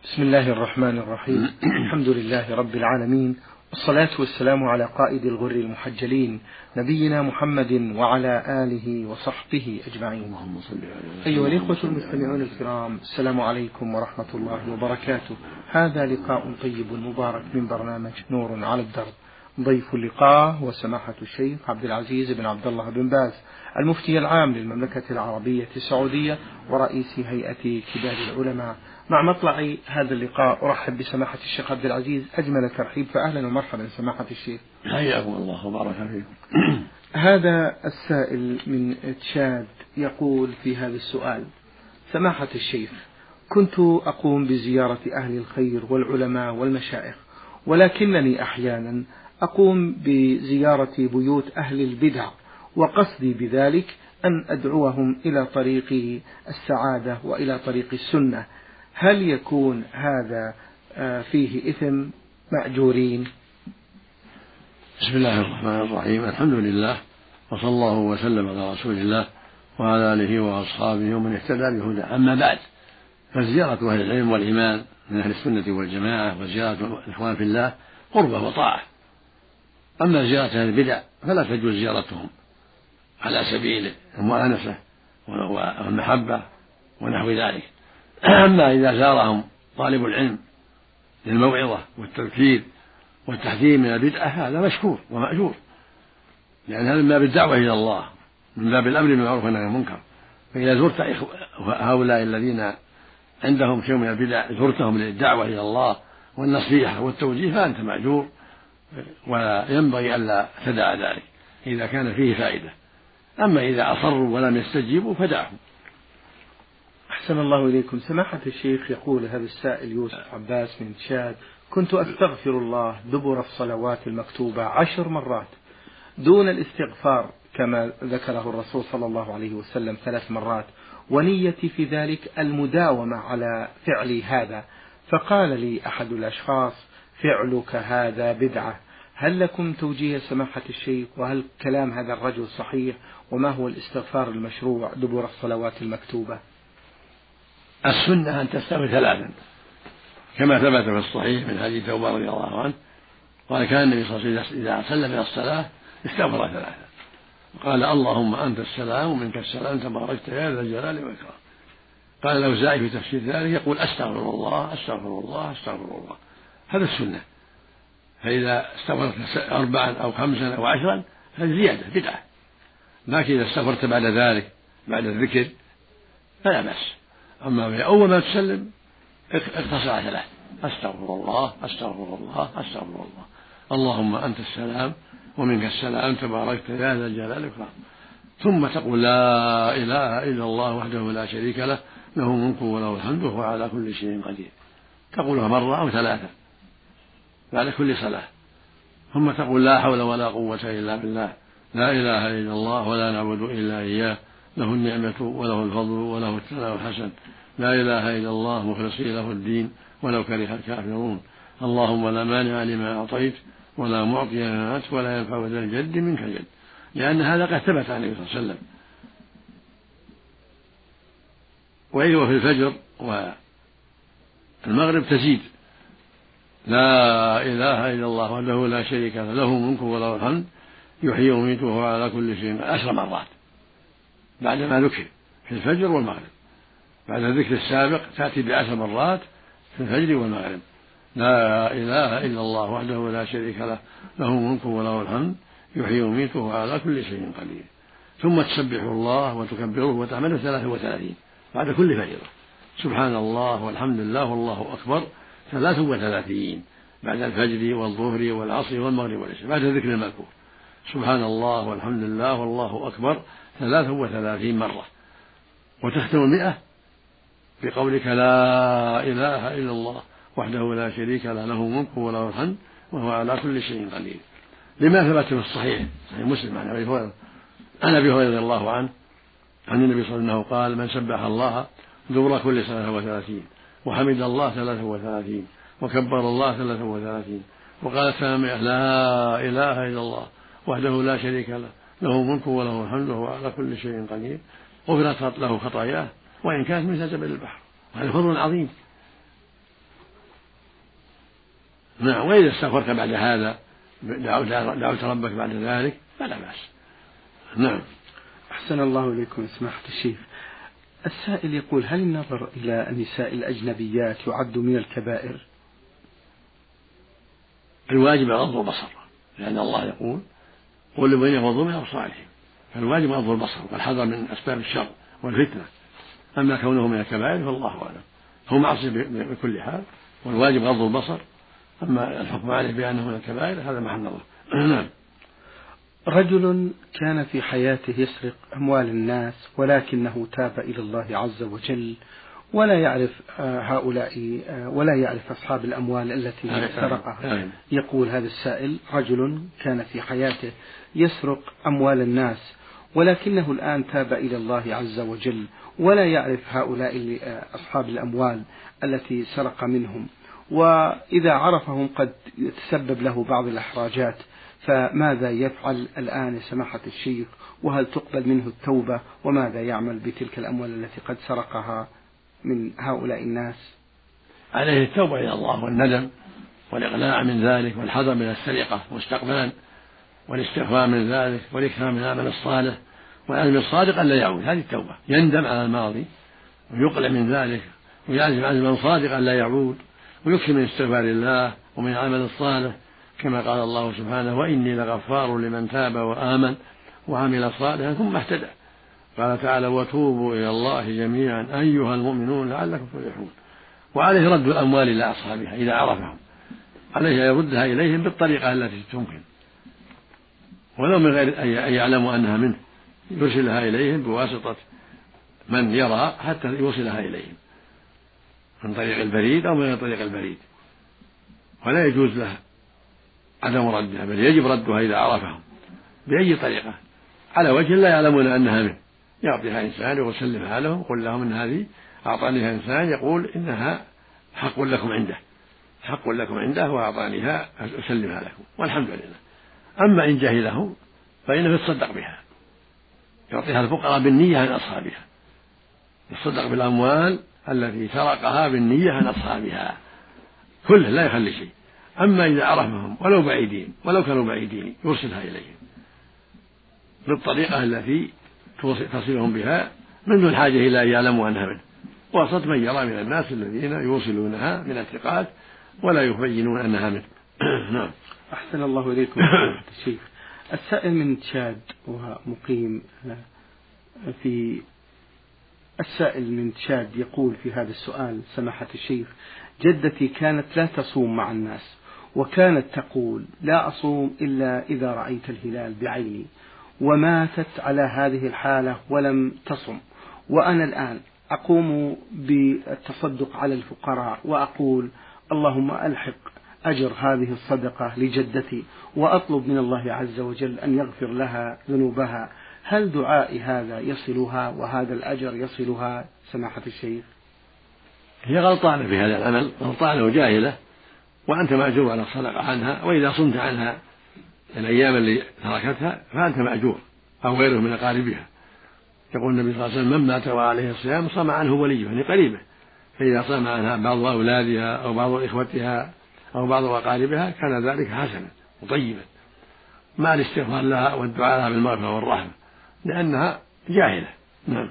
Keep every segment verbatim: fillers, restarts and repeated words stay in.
بسم الله الرحمن الرحيم. الحمد لله رب العالمين، والصلاة والسلام على قائد الغر المحجلين نبينا محمد وعلى آله وصحبه أجمعين. أيها الإخوة المستمعون الكرام، السلام عليكم ورحمة الله وبركاته. هذا لقاء طيب مبارك من برنامج نور على الدرب. ضيف اللقاء هو سماحة الشيخ عبد العزيز بن عبد الله بن باز، المفتي العام للمملكة العربية السعودية ورئيس هيئة كبار العلماء. مع مطلع هذا اللقاء أرحب بسماحة الشيخ عبد العزيز أجمل ترحيب، فأهلا ومرحبا سماحة الشيخ. حياكم الله وبارك فيكم. هذا السائل من تشاد يقول في هذا السؤال: سماحة الشيخ، كنت أقوم بزيارة أهل الخير والعلماء والمشايخ، ولكنني أحيانا أقوم بزيارة بيوت أهل البدع، وقصدي بذلك أن أدعوهم إلى طريق السعادة وإلى طريق السنة. هل يكون هذا فيه إثم مأجورين؟ بسم الله الرحمن الرحيم. الحمد لله، وصلى الله وسلم على رسول الله وعلى آله وأصحابه ومن اهتدى بهداه. أما بعد، فزيارة أهل العلم والإيمان من أهل السنة والجماعة وزيارة الإخوان في الله قربة وطاعة. أما زيارة أهل البدع فلا تجوز زيارتهم على سبيل المؤانسة والمحبة ونحو ذلك. أما إذا زارهم طالب العلم للموعظة والتذكير والتحذير من البدعة هذا مشكور ومأجور، لأن هذا من باب الدعوة إلى الله، من باب الأمر بالمعروف والنهي عن المنكر. فإذا زرت هؤلاء الذين عندهم شيء من البدع زرتهم للدعوة إلى الله والنصيحة والتوجيه فأنت مأجور، وينبغي ألا تدع ذلك إذا كان فيه فائدة. أما إذا أصروا ولم يستجيبوا فدعهم. أحسن الله إليكم. سماحة الشيخ، يقول هذا السائل يوسف عباس من تشاد: كنت أستغفر الله دبر الصلوات المكتوبة عشر مرات دون الاستغفار كما ذكره الرسول صلى الله عليه وسلم ثلاث مرات، ونيتي في ذلك المداومة على فعل هذا، فقال لي أحد الأشخاص: فعلك هذا بدعة. هل لكم توجيه سماحة الشيخ؟ وهل كلام هذا الرجل صحيح؟ وما هو الاستغفار المشروع دبر الصلوات المكتوبة؟ السنة أن تستغفر ثلاثا كما ثبت في الصحيح من حديث عمر رضي الله عنه قال: كان النبي صلى الله عليه وسلم إذا سلم من الصلاة استغفر ثلاثا، قال: اللهم أنت السلام ومنك السلام تباركت يا ذا الجلال والإكرام. قال الأوزاعي في تفسير ذلك يقول: أستغفر الله أستغفر الله أستغفر الله. هذا السنة. فإذا استغفرت أربعا أو خمسا أو عشرا هذه زيادة بدعة، لكن إذا استغفرت بعد ذلك بعد الذكر فلا بأس. أما أول ما تسلم اقتصر على ثلاث: أستغفر الله أستغفر الله أستغفر الله، اللهم أنت السلام ومنك السلام تباركت يا ذا الجلال والإكرام. ثم تقول: لا إله إلا الله وحده لا شريك له له الملك وله الحمد وهو على كل شيء قدير. تقولها مرة أو ثلاثة بعد كل صلاة. ثم تقول: لا حول ولا قوة إلا بالله، لا إله إلا الله ولا نعبد إلا إياه، له النعمة وله الفضل وله الثناء الحسن، لا إله إلا الله مخلصين له الدين ولو كره الكافرون، اللهم لا مانع لما أعطيت ولا معطي لما أنت ولا ينفع ذا الجد منك الجد. لأن هذا قد ثبت عن النبي صلى الله عليه وسلم. وأيضا في الفجر والمغرب تزيد: لا إله إلا الله وحده لا شريك له له الملك وله الحمد يحيي ويميت وهو على كل شيء عشر مرات بعدما ذكر في الفجر والمغرب. بعد الذكر السابق تأتي بعشر مرات في الفجر والمغرب: لا إله إلا الله وحده لا شريك له له الملك وله الحمد يحيي ويميت وهو على كل شيء قدير. ثم تسبح الله وتكبره وتحمده ثلاثة وثلاثين بعد كل فريضة: سبحان الله والحمد لله والله أكبر ثلاث وثلاثين بعد الفجر والظهر والعصر والمغرب والعشاء بعد الذكر المذكور: سبحان الله والحمد لله والله أكبر ثلاث وثلاثين مرة. وتختم المئة بقولك: لا إله إلا الله وحده لا شريك له له الملك وله الحمد وهو على كل شيء قدير. لما ثبت في الصحيح صحيح مسلم عن أبي هريرة عن أبي هريرة رضي الله عنه عن النبي صلى الله عليه وسلم قال: من سبح الله دبر كل ثلاثة وثلاثين وحمد الله ثلاثة وثلاثين وكبر الله ثلاثة وثلاثين وقال الثامنة: لا إله إلا الله وحده لا شريك له له الملك وله الحمد وهو على كل شيء قدير، غفرت له خطاياه وإن كانت مثل جبل البحر. وهذا فضل عظيم. نعم. وإذا استغفرت بعد هذا دعوت ربك بعد ذلك فلا بأس. نعم. أحسن الله إليكم سماحة الشيخ. السائل يقول: هل النظر إلى النساء الأجنبيات يعد من الكبائر؟ الواجب غض البصر، لأن الله يقول: قل لمن يغضوا من أبصارهم، فالواجب غض البصر والحذر من أسباب الشر والفتنة. أما كونه من الكبائر فالله أعلم، هو معصية بكل حال، والواجب غض البصر. أما الحكم عليه بأنه من الكبائر هذا محل نظر. نعم. رجل كان في حياته يسرق أموال الناس ولكنه تاب إلى الله عز وجل ولا يعرف هؤلاء ولا يعرف أصحاب الأموال التي سرقها. يقول هذا السائل: رجل كان في حياته يسرق أموال الناس ولكنه الآن تاب إلى الله عز وجل ولا يعرف هؤلاء أصحاب الأموال التي سرق منهم، وإذا عرفهم قد يتسبب له بعض الإحراجات، فماذا يفعل الآن سماحة الشيخ؟ وهل تقبل منه التوبة؟ وماذا يعمل بتلك الأموال التي قد سرقها من هؤلاء الناس؟ عليه التوبة إلى الله والندم والإقلاع من ذلك والحذر من السرقة مستقبلا والاستغفار من ذلك والإكثار من العمل الصالح والعزم الصادق ألا يعود. هذه التوبة، يندم على الماضي ويقلع من ذلك ويعزم عزما صادقا لا يعود، ويكثر من استغفار الله ومن العمل الصالح، كما قال الله سبحانه: وإني لغفار لمن تاب وآمن وعمل صالحا ثم اهتدى. قال تعالى: وتوبوا إلى الله جميعا أيها المؤمنون لعلكم تفلحون. وعليه رد الأموال إلى أصحابها إذا عرفهم، عليه أن يردها إليهم بالطريقة التي تمكن، ولو من غير أن يعلموا أنها منه، يرسلها إليهم بواسطة من يرى حتى يوصلها إليهم من طريق البريد أو من طريق البريد، ولا يجوز له عدم ردها، بل يجب ردها إذا عرفهم بأي طريقة على وجه لا يعلمون أنها منه. يعطيها إنسان ويسلمها لهم، قل لهم إن هذه أعطانيها إنسان يقول إنها حق لكم عنده، حق لكم عنده وأعطانيها أسلمها لكم، والحمد لله. أما إن جهله فإنه يتصدق بها، يعطيها الفقراء بالنية عن أصحابها، يتصدق بالأموال التي سرقها بالنية عن أصحابها كله، لا يخلي شيء. أما إذا عرفهم ولو بعيدين ولو كانوا بعيدين يرسلها إليهم بالطريقة التي تصلهم بها من دون حاجة إلى أن يعلموا أنها منه، وسط من يرى من الناس الذين يوصلونها من الثقات ولا يبينون أنها منه. نعم. أحسن الله إليكم الشيخ. السائل من تشاد ومقيم في السائل من تشاد يقول في هذا السؤال: سماحة الشيخ، جدتي كانت لا تصوم مع الناس، وكانت تقول: لا أصوم إلا إذا رأيت الهلال بعيني، وماتت على هذه الحالة ولم تصم، وأنا الآن أقوم بالتصدق على الفقراء وأقول: اللهم ألحق أجر هذه الصدقة لجدتي، وأطلب من الله عز وجل أن يغفر لها ذنوبها. هل دعائي هذا يصلها وهذا الأجر يصلها سماحة الشيخ؟ هي غلطانة في هذا العمل، غلطانة وجاهلة، وأنت مأجور على الصدقة عنها، وإذا صمت عنها الأيام اللي تركتها فأنت مأجور أو غيره من أقاربها. يقول النبي صلى الله عليه وسلم: من مات وعليه الصيام صام عنه وليه، يعني قريبه، فإذا صام عنها بعض أولادها أو بعض إخوتها أو بعض أقاربها كان ذلك حسنا وطيبا، مع الاستغفار لها والدعاء لها بالمغفرة والرحمة، لأنها جاهلة. نعم.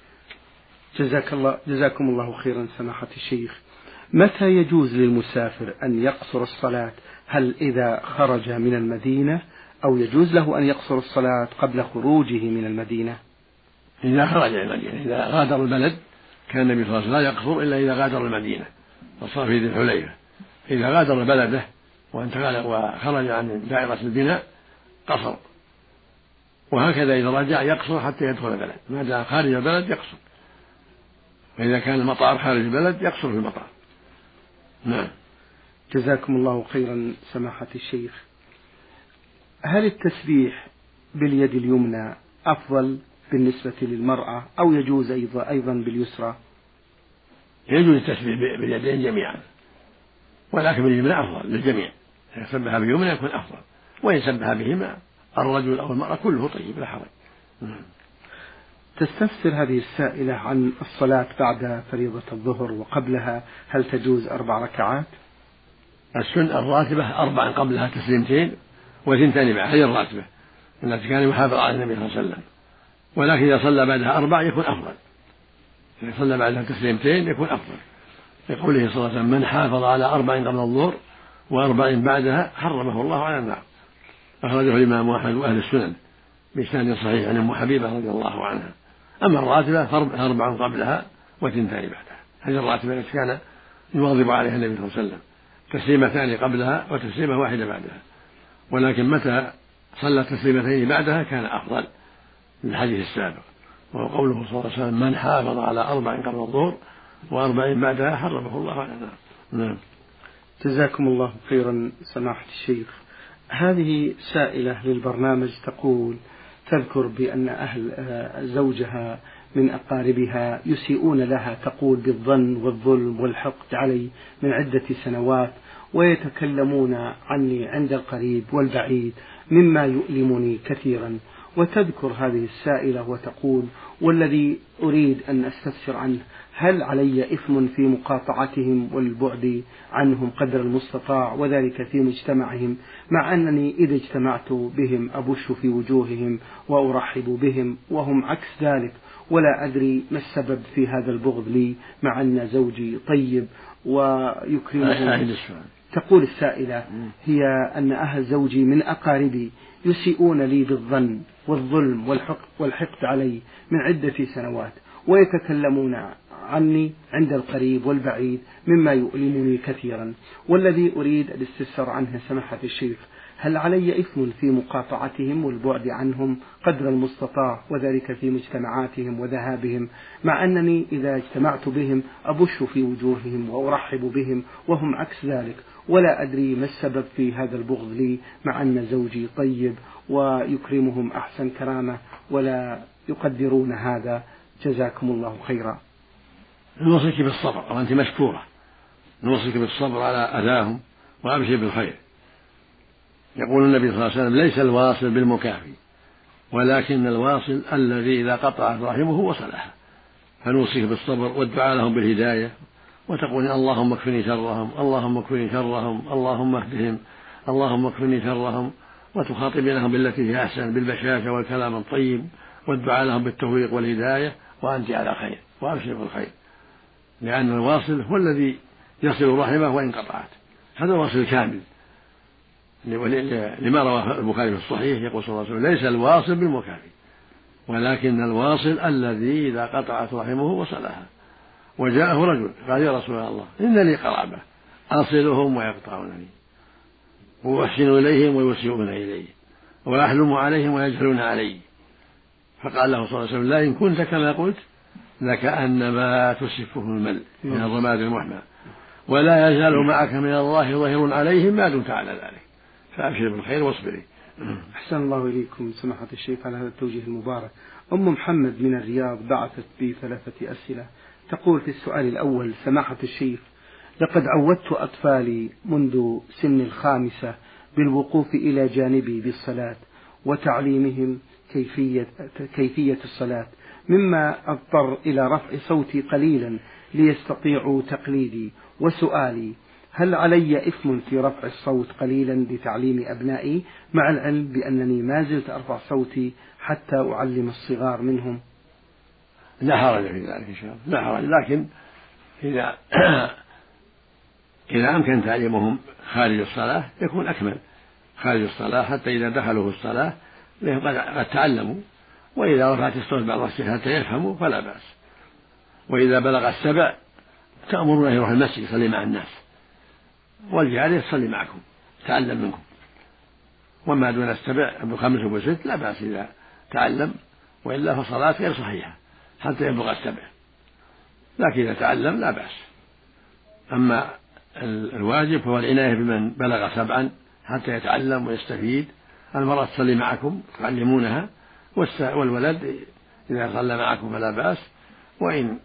جزاك الله جزاكم الله خيرا سماحة الشيخ. متى يجوز للمسافر أن يقصر الصلاة؟ هل إذا خرج من المدينة، أو يجوز له أن يقصر الصلاة قبل خروجه من المدينة؟ إذا خرج من المدينة، إذا غادر البلد كان النبي صلى الله عليه وسلم لا يقصر إلا إذا غادر المدينة وصار في ذي الحليفة. إذا غادر بلده وانتقل وخرج عن دائرة البناء قصر، وهكذا إذا رجع يقصر حتى يدخل البلد، ما دام خارج البلد يقصر، وإذا كان المطار خارج البلد يقصر في المطار. نعم. جزاكم الله خيرا سماحة الشيخ. هل التسبيح باليد اليمنى أفضل بالنسبة للمرأة، أو يجوز أيضا أيضا باليسرى؟ يجوز التسبيح باليدين جميعا، ولكن باليمنى أفضل للجميع. إذا سبح باليمنى يكون أفضل، وإن سبح بهما الرجل أو المرأة كله طيب لا حرج. تستفسر هذه السائلة عن الصلاة بعد فريضة الظهر وقبلها، هل تجوز أربع ركعات؟ السنة الراتبة أربعا قبلها تسليمتين وثنتين بعد، هذه الراتبة التي كان يحافظ على النبي صلى الله عليه وسلم. ولكن إذا صلى بعدها أربع يكون أفضل، إذا صلى بعدها تسليمتين يكون أفضل، لقوله صلى الله عليه وسلم: من حافظ على أربع قبل الظهر وأربع بعدها حرمه الله على النار. أخرجه الإمام أحمد وأهل السنن بإسناد صحيح عن أم حبيبة رضي الله عنها. أما الراتبة فأربع قبلها وثنتان بعدها، هذه الراتبة التي كان يواظب عليها النبي صلى الله عليه وسلم، تسليمتان قبلها وتسليمة واحدة بعدها. ولكن متى صلى تسليمتين بعدها كان أفضل للحديث السابق، وهو قوله صلى الله عليه وسلم: من حافظ على أربع قبل الظهر وأربع بعدها حرمه الله على النار. نعم. جزاكم الله خيرا سماحة الشيخ. هذه سائلة للبرنامج تقول: تذكر بأن أهل زوجها من أقاربها يسيئون لها، تقول بالظن والظلم والحقد علي من عدة سنوات، ويتكلمون عني عند القريب والبعيد مما يؤلمني كثيرا. وتذكر هذه السائلة وتقول: والذي أريد أن أستفسر عنه، هل علي إثم في مقاطعتهم والبعد عنهم قدر المستطاع، وذلك في مجتمعهم، مع أنني إذا اجتمعت بهم أبش في وجوههم وأرحب بهم وهم عكس ذلك، ولا أدري ما السبب في هذا البغض لي، مع أن زوجي طيب ويكرمهم. تقول السائلة هي أن أهل زوجي من أقاربي يسيئون لي بالظن والظلم والحقد علي من عدة سنوات، ويتكلمون عني عند القريب والبعيد مما يؤلمني كثيرا. والذي أريد الاستفسار عنه سماحة الشيخ، هل علي إثم في مقاطعتهم والبعد عنهم قدر المستطاع، وذلك في مجتمعاتهم وذهابهم، مع أنني إذا اجتمعت بهم أبش في وجوههم وأرحب بهم وهم عكس ذلك، ولا أدري ما السبب في هذا البغض لي، مع أن زوجي طيب ويكرمهم أحسن كرامة ولا يقدرون هذا. جزاكم الله خيرا. نوصيك بالصبر، وأنت مشكورة، نوصيك بالصبر على أذاهم وأبشر بالخير. يقول النبي صلى الله عليه وسلم: ليس الواصل بالمكافي، ولكن الواصل الذي إذا قطعت رحمه وصلها. فنوصيك بالصبر والدعاء لهم بالهداية، وتقول: اللهم اكفني شرهم، اللهم اكفني شرهم، اللهم اهدهم، اللهم اكفني شرهم، وتخاطبينهم بالتي هي أحسن بالبشاشة والكلام الطيب، والدعاء لهم بالتوفيق والهداية، وأنت على خير، وأبشر بالخير. لأن الواصل هو الذي يصل رحمه وإن قطعت، هذا الواصل الكامل. لما رواه البخاري في الصحيح يقول صلى الله عليه وسلم: ليس الواصل بالمكافي، ولكن الواصل الذي إذا قطعت رحمه وصلها. وجاءه رجل قال: يا رسول الله، إن لي قرابة أصلهم ويقطعونني، وأحسن إليهم ويسيئون إلي، وأحلم عليهم ويجهلون علي. فقال له صلى الله عليه وسلم: لا إن كنت كما قلت لكأنما تسفه المل من الرماد المحمى، ولا يزال معك من الله ظهير عليهم ما دمت على ذلك، فأبشر بالخير واصبري. أحسن الله إليكم سماحة الشيخ على هذا التوجيه المبارك. أم محمد من الرياض بعثت بثلاثة أسئلة، تقول في السؤال الأول: سماحة الشيخ، لقد عودت أطفالي منذ سن الخامسة بالوقوف إلى جانبي بالصلاة وتعليمهم كيفية, كيفية الصلاة، مما أضطر إلى رفع صوتي قليلا ليستطيعوا تقليدي. وسؤالي: هل علي إثم في رفع الصوت قليلا لتعليم أبنائي، مع العلم بأنني ما زلت أرفع صوتي حتى أعلم الصغار منهم؟ لا حرج في ذلك إن شاء الله، لا حرج، لكن إذا إذا أمكن تعليمهم خارج الصلاة يكون أكمل، خارج الصلاة حتى إذا دخلوا في الصلاة قد تعلموا، وإذا رفعت الصوت بعض الشيء حتى يفهموا فلا بأس. وإذا بلغ السبع تأمرون يروح المسجد يصلي مع الناس، والجارية تصلي معكم تعلم منكم. وما دون السبع بخمس وبست لا بأس إذا تعلم، وإلا فصلاة غير صحيحة حتى يبلغ السبع، لكن إذا تعلم لا بأس. أما الواجب هو العناية بمن بلغ سبعا حتى يتعلم ويستفيد. المرأة تصلي معكم تعلمونها، والولد إذا صلى معكم فلا بأس، وإن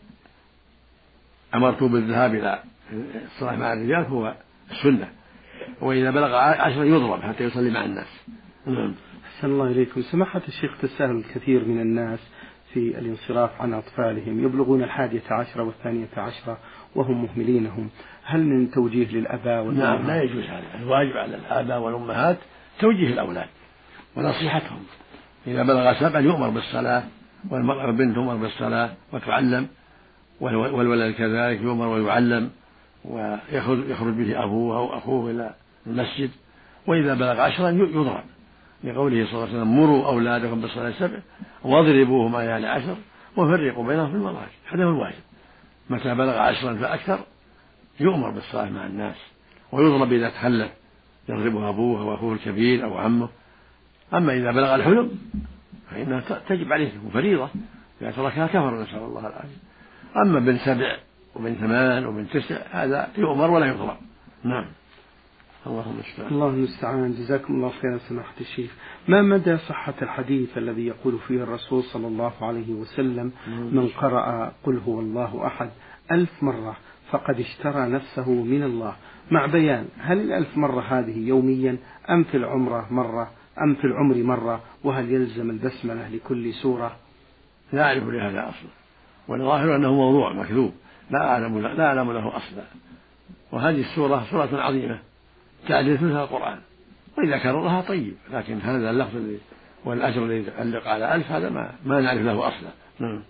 أمرتم بالذهاب إلى الصلاة مع الرجال هو السنة، وإذا بلغ عشرة يضرب حتى يصلي مع الناس. أحسن الله إليكم سماحة الشيخ. تساهل الكثير من الناس في الانصراف عن أطفالهم، يبلغون الحادية عشرة والثانية عشرة وهم مهملين هم، هل من توجيه للآباء والأمهات؟ نعم لا يجوز هذا، الواجب على الآباء والأمهات توجيه الأولاد ونصيحتهم. إذا بلغ سبعا يؤمر بالصلاة، والمرأة والبنت تؤمر بالصلاة وتعلم، والولد كذلك يؤمر ويعلم ويخرج به أبوه أو أخوه إلى المسجد. وإذا بلغ عشرا يضرب، لقوله صلى الله عليه وسلم مروا أولادكم بالصلاة سبع واضربوهم عيال عشر وفرقوا بينهم في المضاجع. هذا هو الواجب. متى بلغ عشرا فأكثر يؤمر بالصلاة مع الناس، ويضرب إذا تخلف، يضربه أبوه أو أخوه الكبير أو عمه. أما إذا بلغ الحلم فإنها تجب عليه فريضة، إذا تركها كفر، نسأل الله العافية. أما بن سبع وبن ثمان وبن تسع هذا يؤمر ولا يضرب. نعم. اللهم المستعان. الله المستعان. جزاكم الله خيرا سماحة الشيخ. ما مدى صحة الحديث الذي يقول فيه الرسول صلى الله عليه وسلم من قرأ قل هو الله أحد ألف مرة فقد اشترى نفسه من الله، مع بيان هل الألف مرة هذه يوميا أم في العمرة مرة أم في العمر مرة، وهل يلزم البسملة لكل سورة؟ لا أعرف لهذا أصلا، والظاهر أنه موضوع مكذوب، لا أعلم لا أعلم له أصلا. وهذه السورة سورة عظيمة تعدل مثلها القرآن، وإذا كررها طيب، لكن هذا اللفظ والأجر الذي يتعلق على ألف هذا ما, ما نعرف له أصلا. نعم.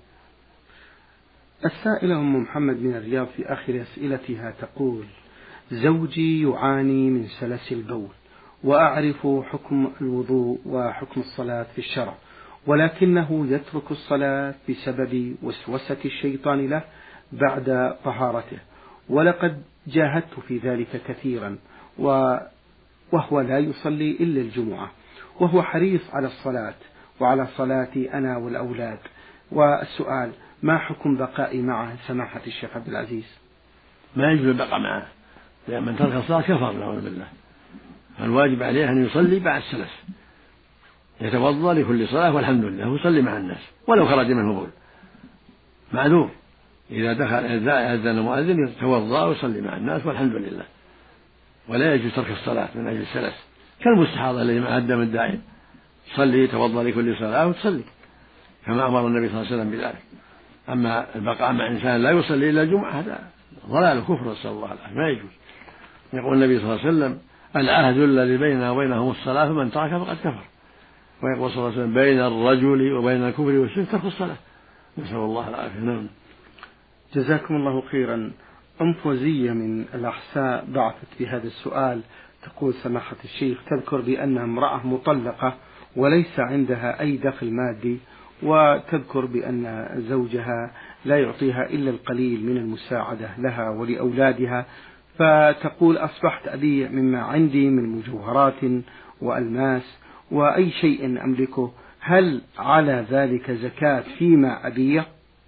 السائلة أم محمد من الرياض في آخر أسئلتها تقول: زوجي يعاني من سلس البول، وأعرف حكم الوضوء وحكم الصلاة في الشرع، ولكنه يترك الصلاة بسبب وسوسة الشيطان له بعد طهارته، ولقد جاهدت في ذلك كثيرا، وهو لا يصلي إلا الجمعة، وهو حريص على الصلاة وعلى صلاتي أنا والأولاد. والسؤال: ما حكم بقائي معه سماحة الشيخ عبد العزيز؟ ما يجوز البقاء معه، لأن من ترك الصلاة كفر نعوذ بالله. الواجب عليه أن يصلي بعد السلس، يتوضأ لكل صلاة والحمد لله ويصلي مع الناس ولو خرج منه بول، معذور. إذا دخل أذن المؤذن يتوضأ ويصلي مع الناس والحمد لله، ولا يجوز ترك الصلاة من أجل السلس، كالمستحاضة الذي مع الدم الدائم تصلي يتوضأ لكل صلاة وتصلي كما أمر النبي صلى الله عليه وسلم بذلك. أما البقاء مع إنسان لا يصلي إلا الجمعة هذا ضلال وكفر، نسأل الله العافية، ما يجوز. يقول النبي صلى الله عليه وسلم: العهد الذي بيننا وبينهم الصلاة فمن ترك فقد كفر. ويقول صلى الله عليه وسلم: بين الرجل وبين الكفر والشرك ترك الصلاة، نسأل الله العافية. نعم. جزاكم الله خيرا. أم فوزية من الأحساء بعثت بهذا السؤال، تقول: سماحة الشيخ، تذكر بأنها امرأة مطلقة وليس عندها أي دخل مادي، وتذكر بأن زوجها لا يعطيها إلا القليل من المساعدة لها ولأولادها، فتقول: أصبحت أبيع مما عندي من مجوهرات وألماس وأي شيء أملكه، هل على ذلك زكاة فيما أبيع؟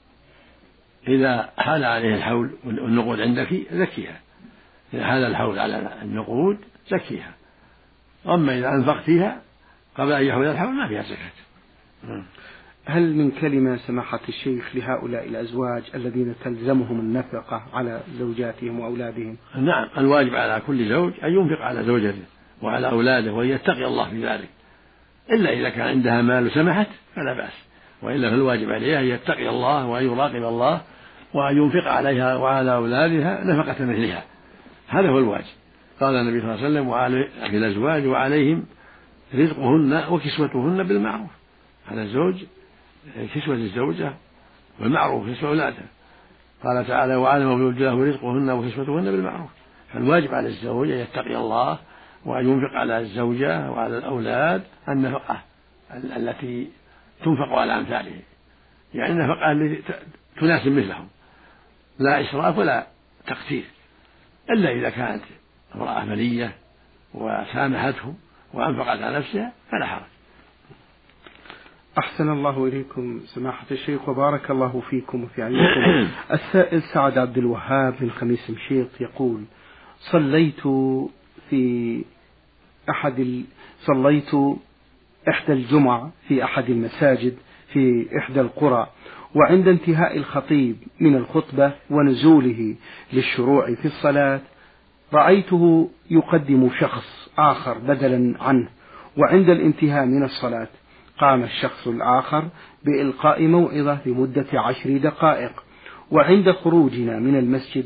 إذا حال عليه الحول والنقود عندك زكيها، إذا حال الحول على النقود زكيها. أما إذا أنفقت فيها قبل أن يحول الحول ما فيها زكاة. هل من كلمة سماحة الشيخ لهؤلاء الأزواج الذين تلزمهم النفقة على زوجاتهم وأولادهم؟ نعم، الواجب على كل زوج أن ينفق على زوجته وعلى أولاده وأن يتقي الله في ذلك، إلا إذا كان عندها مال سمحت فلا بأس، وإلا فالواجب عليها أن يتقي الله وأن يراقب الله وأن ينفق عليها وعلى أولادها نفقة مثلها، هذا هو الواجب. قال النبي صلى الله عليه وسلم: وعلى في الأزواج وعليهم رزقهن وكسوتهن بالمعروف. على الزوج كسوة الزوجة والمعروف كسوة أولادها. قال تعالى: وعلى مولود له رزقهن وكسوتهن بالمعروف. فالواجب على الزوج أن يتقي الله وأن ينفق على الزوجة وعلى الأولاد النفقة التي تنفق على أمثاله، يعني النفقة التي تناسب مثلهم، لا إسراف ولا تقتير، إلا إذا كانت امرأة ملية وسامحتهم وأنفقت على نفسها فلا حرج. أحسن الله إليكم سماحة الشيخ وبارك الله فيكم وفي علمكم. السائل سعد عبد الوهاب من خميس مشيط يقول: صليت في أحد ال... صليت إحدى الجمع في أحد المساجد في إحدى القرى، وعند انتهاء الخطيب من الخطبة ونزوله للشروع في الصلاة رأيته يقدم شخص آخر بدلا عنه، وعند الانتهاء من الصلاة قام الشخص الآخر بإلقاء موعظة لمدة عشر دقائق، وعند خروجنا من المسجد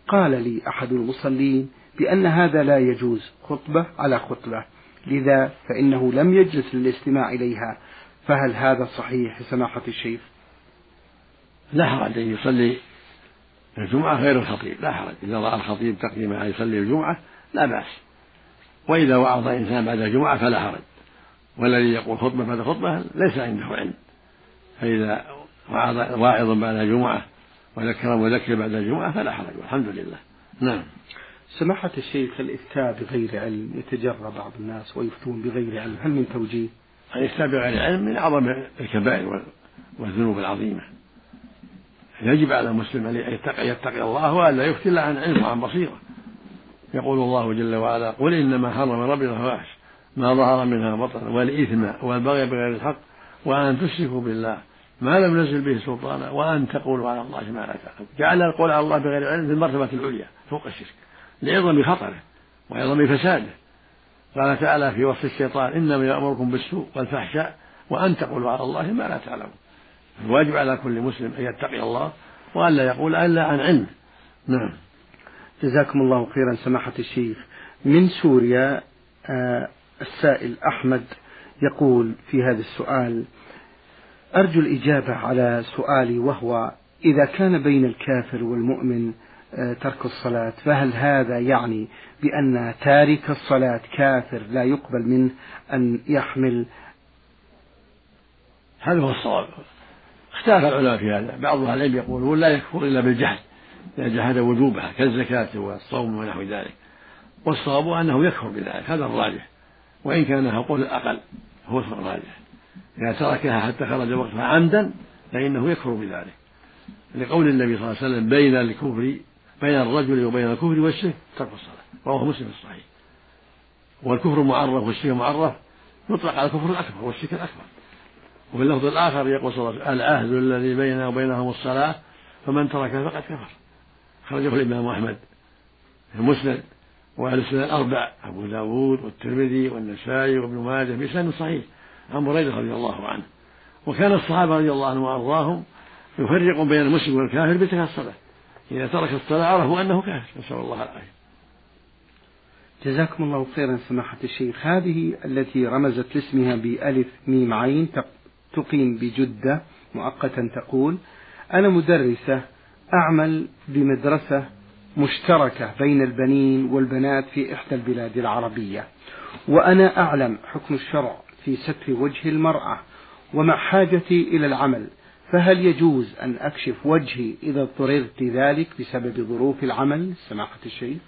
قال لي أحد المصلين بأن هذا لا يجوز، خطبة على خطبة، لذا فإنه لم يجلس للاستماع إليها، فهل هذا صحيح سماحة الشيخ؟ لا حرج أن يصلي الجمعة غير الخطيب، لا حرج إذا رأى الخطيب تقديمها يصلي الجمعة لا بأس، وإذا وعظ إنسان بعد الجمعة فلا حرج، والذي يقول خطبة بعد خطبة ليس عنده علم، فإذا وعظ واعظ بعد الجمعة وذكر مذكر بعد الجمعة فلا حرج والحمد لله. نعم. سماحة الشيخ، الإفتاء بغير علم يتجرى بعض الناس ويفتون بغير علم، هل من توجيه؟ الإفتاء بغير علم من أعظم الكبائر والذنوب العظيمة، يجب على المسلم أن يتقي, يتقي الله وألا يفتي إلا عن علم وعن بصيرة. يقول الله جل وعلا: قل إنما حرم ربي الفواحش ما ظهر منها بطن والإثم والبغي بغير الحق وأن تشركوا بالله ما لم ينزل به سلطانا وأن تقولوا على الله ما لا تعلمون. جعل القول على الله بغير علم في المرتبة العليا فوق الشرك لعظم خطره وعظم فساده. قال تعالى في وصف الشيطان: إنما يأمركم بالسوء والفحشاء وأن تقولوا على الله ما لا تعلمون. الواجب على كل مسلم أن يتقي الله وألا يقول إلا عن علم. نعم. جزاكم الله خيرا سماحة الشيخ. من سوريا آه السائل أحمد يقول في هذا السؤال: أرجو الإجابة على سؤالي، وهو إذا كان بين الكافر والمؤمن آه ترك الصلاة، فهل هذا يعني بأن تارك الصلاة كافر لا يقبل منه أن يحمل؟ هذا هو الصواب. اختلف العلماء في هذا، بعض أهل العلم يقولون لا يكفر إلا بالجهل إذا جحد وجوبها كالزكاة والصوم ونحو ذلك، والصواب أنه يكفر بذلك، هذا الراجح، وإن كان القول الأقل هو الراجح. إذا تركها حتى خرج وقتها عمدا فإنه يكفر بذلك، لقول النبي صلى الله عليه وسلم: بين الكفر بين الرجل وبين الكفر والشرك ترك الصلاة، رواه مسلم الصحيح. والكفر معرف والشرك معرف يطلق على الكفر الأكبر والشرك الأكبر. وفي اللفظ الآخر يقول صلى الله عليه وسلم: العهد الذي بيننا وبينهم الصلاة فمن تركها فقد كفر. خرجه الإمام أحمد في المسند وأهل السنن الأربع أبو داود والترمذي والنسائي وابن ماجه بسند صحيح عن بريدة رضي الله عنه. وكان الصحابة رضي الله عنهم وأرضاهم يفرقون بين المسلم والكافر بترك الصلاة، إذا ترك الصلاة عرفوا أنه كافر، نسأل الله العافية. جزاكم الله خيرا سماحة الشيخ. هذه التي رمزت لاسمها بألف ميم عين تقيم بجدة مؤقتا تقول: أنا مدرسة أعمل بمدرسة مشتركة بين البنين والبنات في إحدى البلاد العربية، وأنا أعلم حكم الشرع في ستر وجه المرأة ومع حاجتي إلى العمل، فهل يجوز أن أكشف وجهي إذا اضطررت ذلك بسبب ظروف العمل سماحة الشيخ؟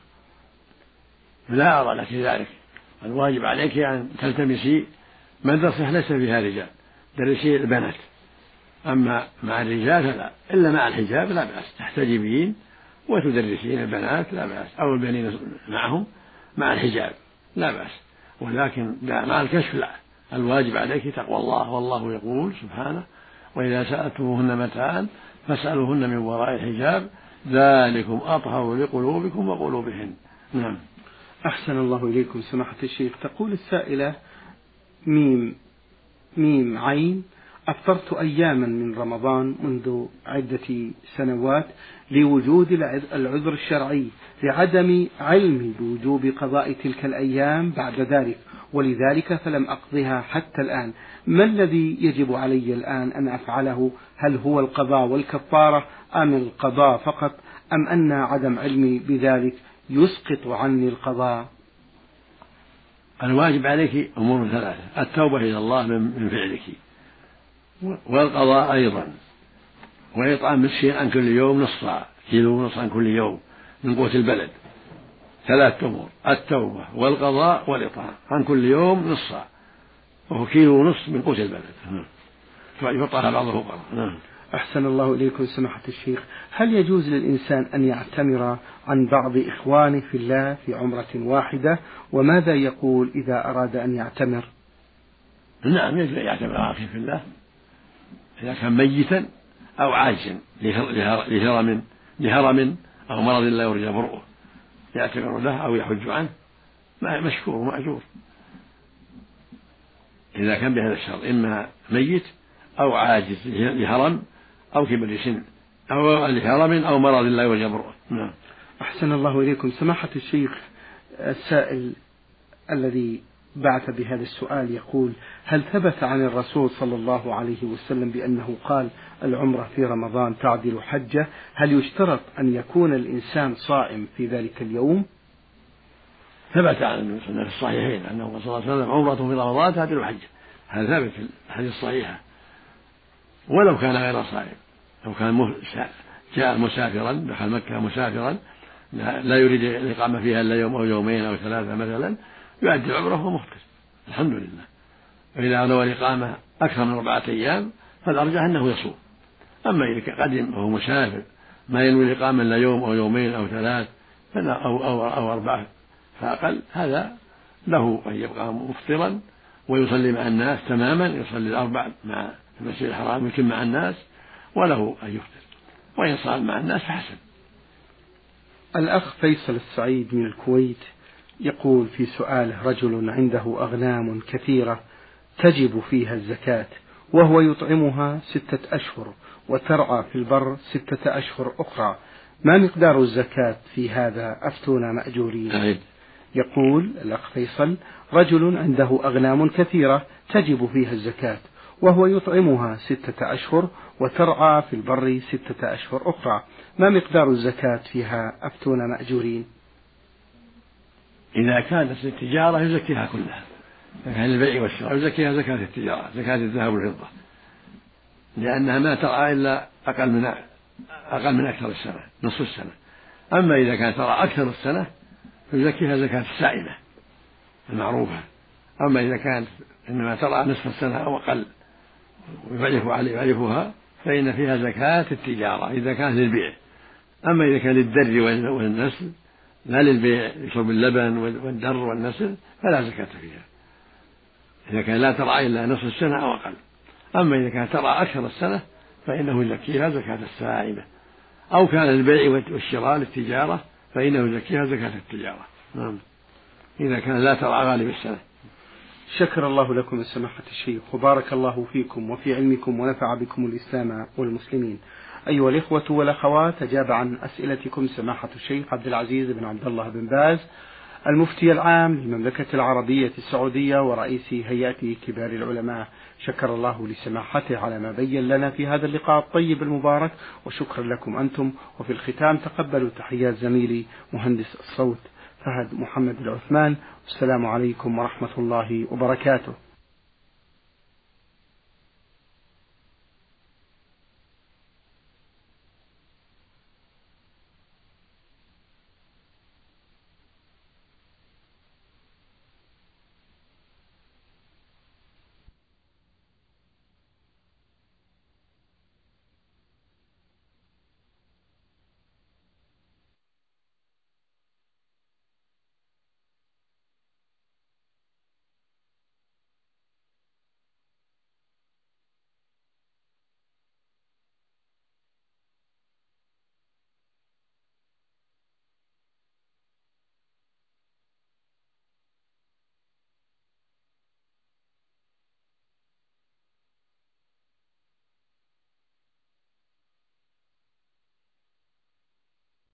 لا أرى لك ذلك، الواجب عليك أن تلتمسي مدرسة ليس فيها رجال، درسي البنات، أما مع الرجال فلا، إلا مع الحجاب لا بأس، تحتجبين وتدرسين البنات لا بأس، أو البنين معهم مع الحجاب لا بأس، ولكن مع الكشف لا. الواجب عليك تقوى الله، والله يقول سبحانه: وإذا سألتموهن متاعا فاسألوهن من وراء الحجاب ذلكم أطهر لقلوبكم وقلوبهن. نعم. أحسن الله إليكم سماحة الشيخ. تقول السائلة ميم ميم عين: أفطرت أياما من رمضان منذ عدة سنوات لوجود العذر الشرعي لعدم علمي بوجوب قضاء تلك الأيام بعد ذلك، ولذلك فلم أقضها حتى الآن. ما الذي يجب علي الآن أن أفعله؟ هل هو القضاء والكفارة أم القضاء فقط، أم أن عدم علمي بذلك يسقط عني القضاء؟ الواجب عليك أمور ثلاثة: التوبة إلى الله من فعلك، والقضاء أيضا، وإطعام مسكين عن كل يوم نصف صاع، كيلو ونصف عن كل يوم من قوت البلد. ثلاث أمور: التوبة والقضاء والإطعام عن كل يوم نصف صاع، وهو كيلو ونصف من قوت البلد، فيعطاها بعض الفقراء. أحسن الله إليكم سماحة الشيخ. هل يجوز للإنسان أن يعتمر عن بعض إخوانه في الله في عمرة واحدة؟ وماذا يقول إذا أراد أن يعتمر؟ نعم، يجوز أن يعتمر على أخيه في الله إذا كان ميتا أو عاجزا لهرم لهرم أو مرض لا يرجى برؤه، يعتمر له أو يحج عنه مشكور ومأجور إذا كان بهذا الشرط، إما ميت أو عاجز لهرم أو كبر سن أو لهرم أو مرض لا يرجى برؤه. نعم. أحسن الله إليكم سماحة الشيخ. السائل الذي بعث بهذا السؤال يقول: هل ثبت عن الرسول صلى الله عليه وسلم بأنه قال العمرة في رمضان تعدل حجة؟ هل يشترط أن يكون الإنسان صائم في ذلك اليوم؟ ثبت عن النبي في الصحيحين أنه صلى الله عليه وسلم عمرة في رمضان تعدل حجة، هذا ثابت في الحديث الصحيحة، ولو كان غير صائم، لو كان جاء مسافرا دخل مكة مسافرا لا يريد الإقامة فيها إلا يوم أو يومين أو ثلاثة مثلا يؤدي العمرة وهو مفطر الحمد لله. وإذا نوى الإقامة أكثر من أربعة أيام فالأرجح أنه يصوم. أما إذا قدم وهو مسافر ما ينوي الإقامة إلا يوم أو يومين أو ثلاث أو, أو, أو أربعة فأقل، هذا له أن يبقى مفطرا ويصلي مع الناس تماما، يصلي الأربع مع المسجد الحرام يتم مع الناس، وله أن يفطر، وإن صام مع الناس فحسن. الأخ فيصل السعيد من الكويت يقول في سؤاله: رجل عنده أغنام كثيرة تجب فيها الزكاة وهو يطعمها ستة أشهر وترعى في البر ستة أشهر أخرى، ما مقدار الزكاة في هذا؟ أفتونا مأجورين. يقول الأخ فيصل: رجل عنده أغنام كثيرة تجب فيها الزكاة وهو يطعمها ستة أشهر وترعى في البر ستة أشهر أخرى، ما مقدار الزكاة فيها؟ أفتونا مأجورين. إذا كانت التجارة يزكيها كلها، إذا كان البيع والشراء يزكيها زكاة التجارة، زكاة الذهب والفضة، لأنها ما ترعى إلا أقل من أقل من أكثر السنة، نصف السنة. أما إذا كانت ترعى أكثر السنة يزكيها زكاة السائمة المعروفة. أما إذا كانت إنما ترعى نصف السنة أو أقل ويعرف عليه يعرفها فإن فيها زكاة التجارة إذا كانت للبيع. أما إذا كان للدر والنسل لا للبيع يشرب اللبن والدر والنسل فلا زكاة فيها، إذا كان لا ترعى إلا نصف السنة أو أقل. أما إذا كانت ترعى أكثر السنة فإنه يزكيها زكاة السائمة، أو كان للبيع والشراء للتجارة فإنه يزكيها زكاة التجارة. نعم، إذا كان لا ترعى غالب السنة. شكر الله لكم سماحة الشيخ وبارك الله فيكم وفي علمكم ونفع بكم الإسلام والمسلمين. أيها الإخوة والأخوات، أجاب عن أسئلتكم سماحة الشيخ عبد العزيز بن عبد الله بن باز المفتي العام للمملكة العربية السعودية ورئيس هيئة كبار العلماء. شكر الله لسماحته على ما بين لنا في هذا اللقاء الطيب المبارك، وشكرا لكم أنتم. وفي الختام تقبلوا تحيات زميلي مهندس الصوت فهد محمد العثمان. السلام عليكم ورحمة الله وبركاته.